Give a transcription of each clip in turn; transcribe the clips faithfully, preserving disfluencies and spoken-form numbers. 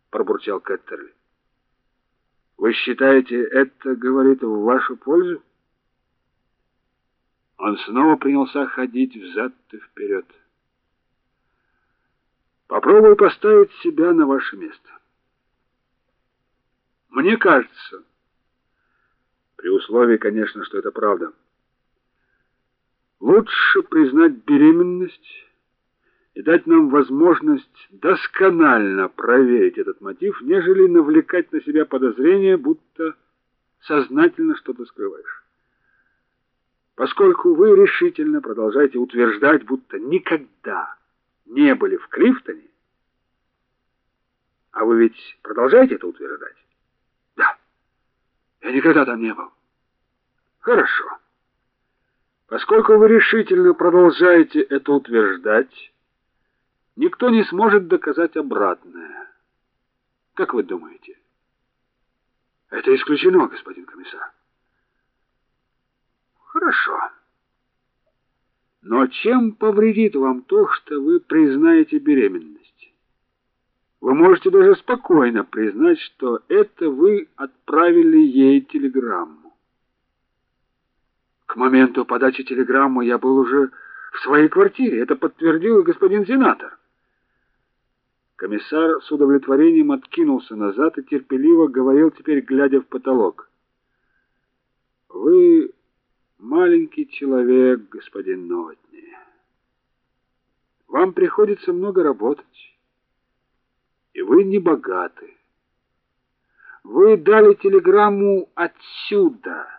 пробурчал Кеттерли. Вы считаете, это говорит в вашу пользу? Он снова принялся ходить взад и вперед. Попробуй поставить себя на ваше место. Мне кажется, при условии, конечно, что это правда, лучше признать беременность и дать нам возможность досконально проверить этот мотив, нежели навлекать на себя подозрение, будто сознательно что-то скрываешь. Поскольку вы решительно продолжаете утверждать, будто никогда не были в Клифтоне, а вы ведь продолжаете это утверждать? Да. Я никогда там не был. Хорошо. Поскольку вы решительно продолжаете это утверждать, никто не сможет доказать обратное. Как вы думаете? Это исключено, господин комиссар. Хорошо. Но чем повредит вам то, что вы признаете беременность? Вы можете даже спокойно признать, что это вы отправили ей телеграмму. К моменту подачи телеграммы я был уже в своей квартире. Это подтвердил и господин сенатор. Комиссар с удовлетворением откинулся назад и терпеливо говорил, теперь глядя в потолок. Вы маленький человек, господин Новотни. Вам приходится много работать, и вы не богаты. Вы дали телеграмму отсюда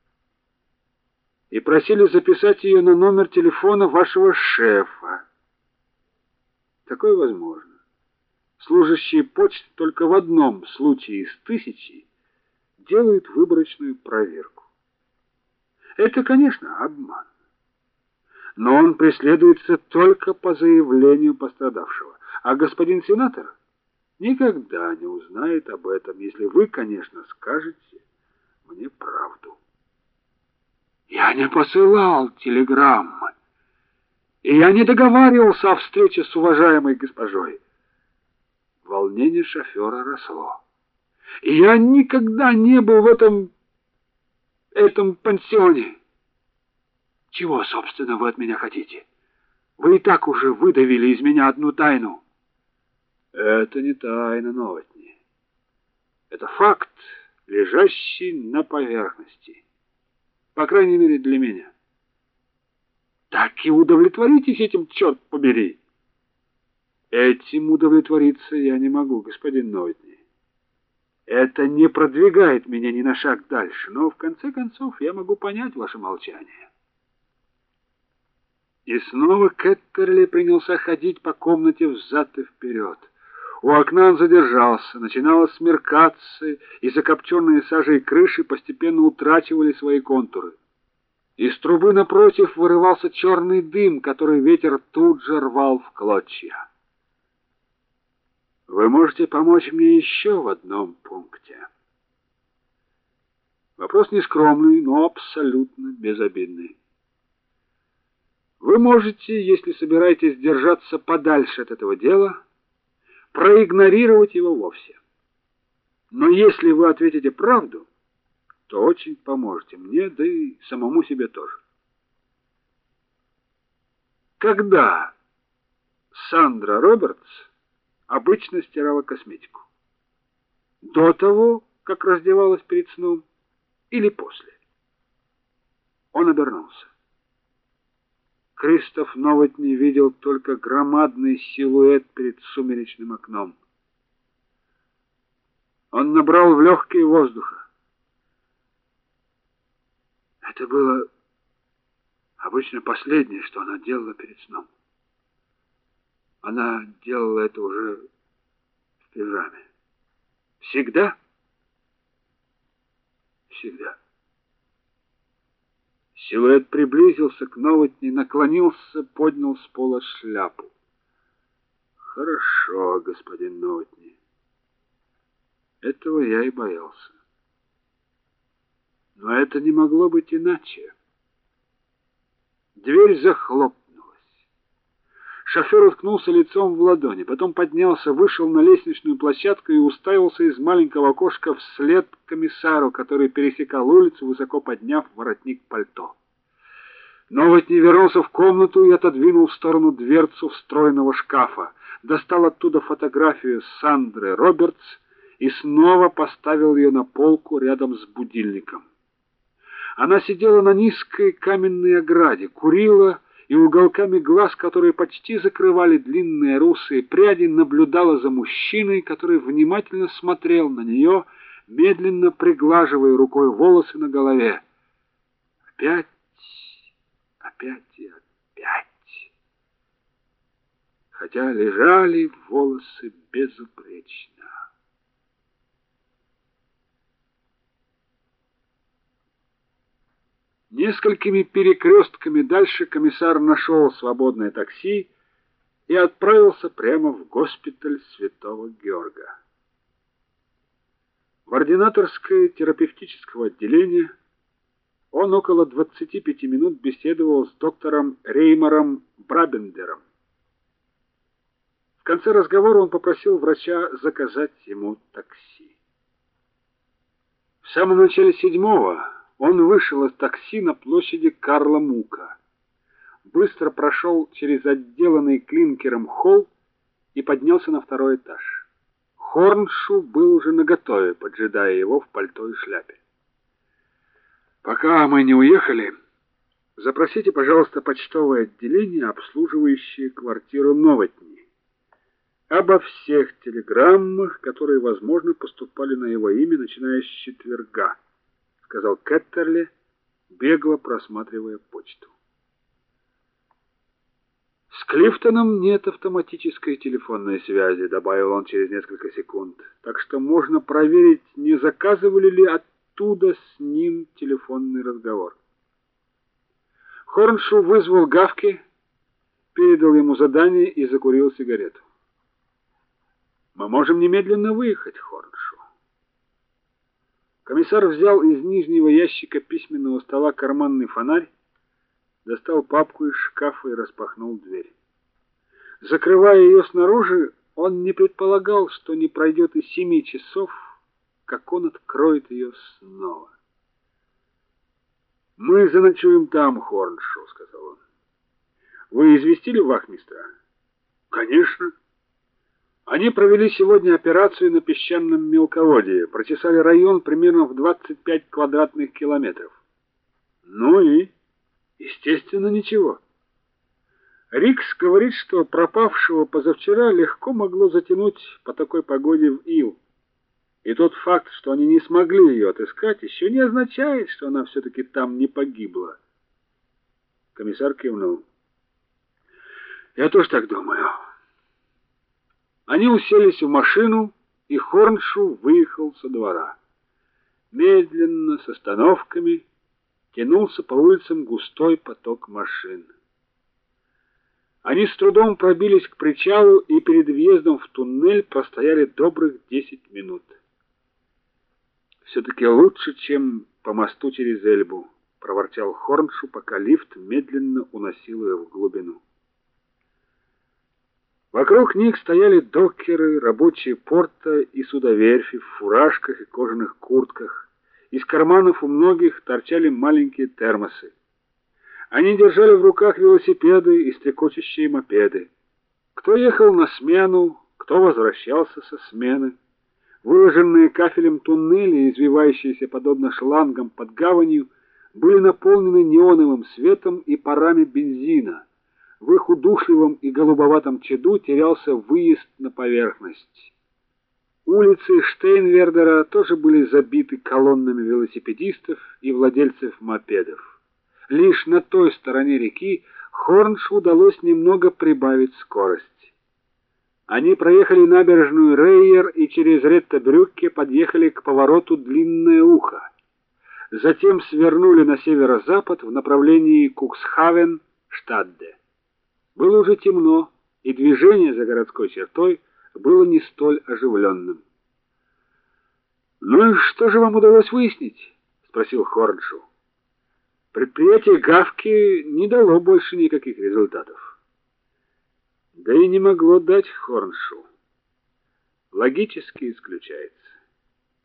и просили записать ее на номер телефона вашего шефа. Такое возможно. Служащие почты только в одном случае из тысячи делают выборочную проверку. Это, конечно, обман. Но он преследуется только по заявлению пострадавшего. А господин сенатор никогда не узнает об этом, если вы, конечно, скажете мне правду. Я не посылал телеграммы, и я не договаривался о встрече с уважаемой госпожой. Волнение шофера росло. И я никогда не был в этом... этом пансионе. Чего, собственно, вы от меня хотите? Вы и так уже выдавили из меня одну тайну. Это не тайна, Новотни. Это факт, лежащий на поверхности. По крайней мере, для меня. Так и удовлетворитесь этим, черт побери. Этим удовлетвориться я не могу, господин Новотни. Это не продвигает меня ни на шаг дальше, но в конце концов я могу понять ваше молчание. И снова Кеттерли принялся ходить по комнате взад и вперед. У окна он задержался, начинало смеркаться, и закопченные сажей крыши постепенно утрачивали свои контуры. Из трубы напротив вырывался черный дым, который ветер тут же рвал в клочья. Вы можете помочь мне еще в одном пункте. Вопрос нескромный, но абсолютно безобидный. Вы можете, если собираетесь держаться подальше от этого дела, проигнорировать его вовсе. Но если вы ответите правду, то очень поможете мне, да и самому себе тоже. Когда Сандра Робертс обычно стирала косметику? До того, как раздевалась перед сном, или после? Он обернулся. Кристоф Новотни видел только громадный силуэт перед сумеречным окном. Он набрал в легкие воздуха. Это было обычно последнее, что она делала перед сном. Она делала это уже в пижаме. Всегда? Всегда. Силуэт приблизился к Новотни, наклонился, поднял с пола шляпу. Хорошо, господин Новотни. Этого я и боялся. Но это не могло быть иначе. Дверь захлопнулась. Шофер уткнулся лицом в ладони, потом поднялся, вышел на лестничную площадку и уставился из маленького окошка вслед комиссару, который пересекал улицу, высоко подняв воротник пальто. Новотний вернулся в комнату и отодвинул в сторону дверцу встроенного шкафа, достал оттуда фотографию Сандры Робертс и снова поставил ее на полку рядом с будильником. Она сидела на низкой каменной ограде, курила и уголками глаз, которые почти закрывали длинные русые пряди, наблюдала за мужчиной, который внимательно смотрел на нее, медленно приглаживая рукой волосы на голове. Опять, опять и опять. Хотя лежали волосы безупречно. Несколькими перекрестками дальше комиссар нашел свободное такси и отправился прямо в госпиталь Святого Георга. В ординаторской терапевтического отделения он около двадцати пяти минут беседовал с доктором Реймером Брабендером. В конце разговора он попросил врача заказать ему такси. В самом начале седьмого он вышел из такси на площади Карла Мука, быстро прошел через отделанный клинкером холл и поднялся на второй этаж. Хорншул был уже наготове, поджидая его в пальто и шляпе. Пока мы не уехали, запросите, пожалуйста, почтовое отделение, обслуживающее квартиру Новотни, обо всех телеграммах, которые, возможно, поступали на его имя, начиная с четверга, сказал Кеттерли, бегло просматривая почту. С Клифтоном нет автоматической телефонной связи, добавил он через несколько секунд. Так что можно проверить, не заказывали ли оттуда с ним телефонный разговор. Хорншул вызвал Гавки, передал ему задание и закурил сигарету. Мы можем немедленно выехать, Хорншул. Комиссар взял из нижнего ящика письменного стола карманный фонарь, достал папку из шкафа и распахнул дверь. Закрывая ее снаружи, он не предполагал, что не пройдет и семи часов, как он откроет ее снова. Мы заночуем там, Хорншул, сказал он. Вы известили вахмистра? Конечно. Они провели сегодня операцию на песчаном мелководье, прочесали район примерно в двадцать пять квадратных километров. Ну и, естественно, ничего. Рикс говорит, что пропавшего позавчера легко могло затянуть по такой погоде в ил. И тот факт, что они не смогли ее отыскать, еще не означает, что она все-таки там не погибла. Комиссар кивнул. Я тоже так думаю. Они уселись в машину, и Хорншул выехал со двора. Медленно, с остановками, тянулся по улицам густой поток машин. Они с трудом пробились к причалу и перед въездом в туннель простояли добрых десять минут. Все-таки лучше, чем по мосту через Эльбу, проворчал Хорншул, пока лифт медленно уносил его в глубину. Вокруг них стояли докеры, рабочие порта и судоверфи в фуражках и кожаных куртках. Из карманов у многих торчали маленькие термосы. Они держали в руках велосипеды и стрекочущие мопеды. Кто ехал на смену, кто возвращался со смены. Выложенные кафелем туннели, извивающиеся подобно шлангам под гаванью, были наполнены неоновым светом и парами бензина. В их удушливом и голубоватом чаду терялся выезд на поверхность. Улицы Штейнвердера тоже были забиты колоннами велосипедистов и владельцев мопедов. Лишь на той стороне реки Хорншу удалось немного прибавить скорость. Они проехали набережную Рейер и через Реттобрюкке подъехали к повороту Длинное Ухо. Затем свернули на северо-запад в направлении Куксхавен-Штадте. Было уже темно, и движение за городской чертой было не столь оживленным. «Ну и что же вам удалось выяснить?» — спросил Хорншул. Предприятие Гавки не дало больше никаких результатов. Да и не могло дать Хорншу. Логически исключается.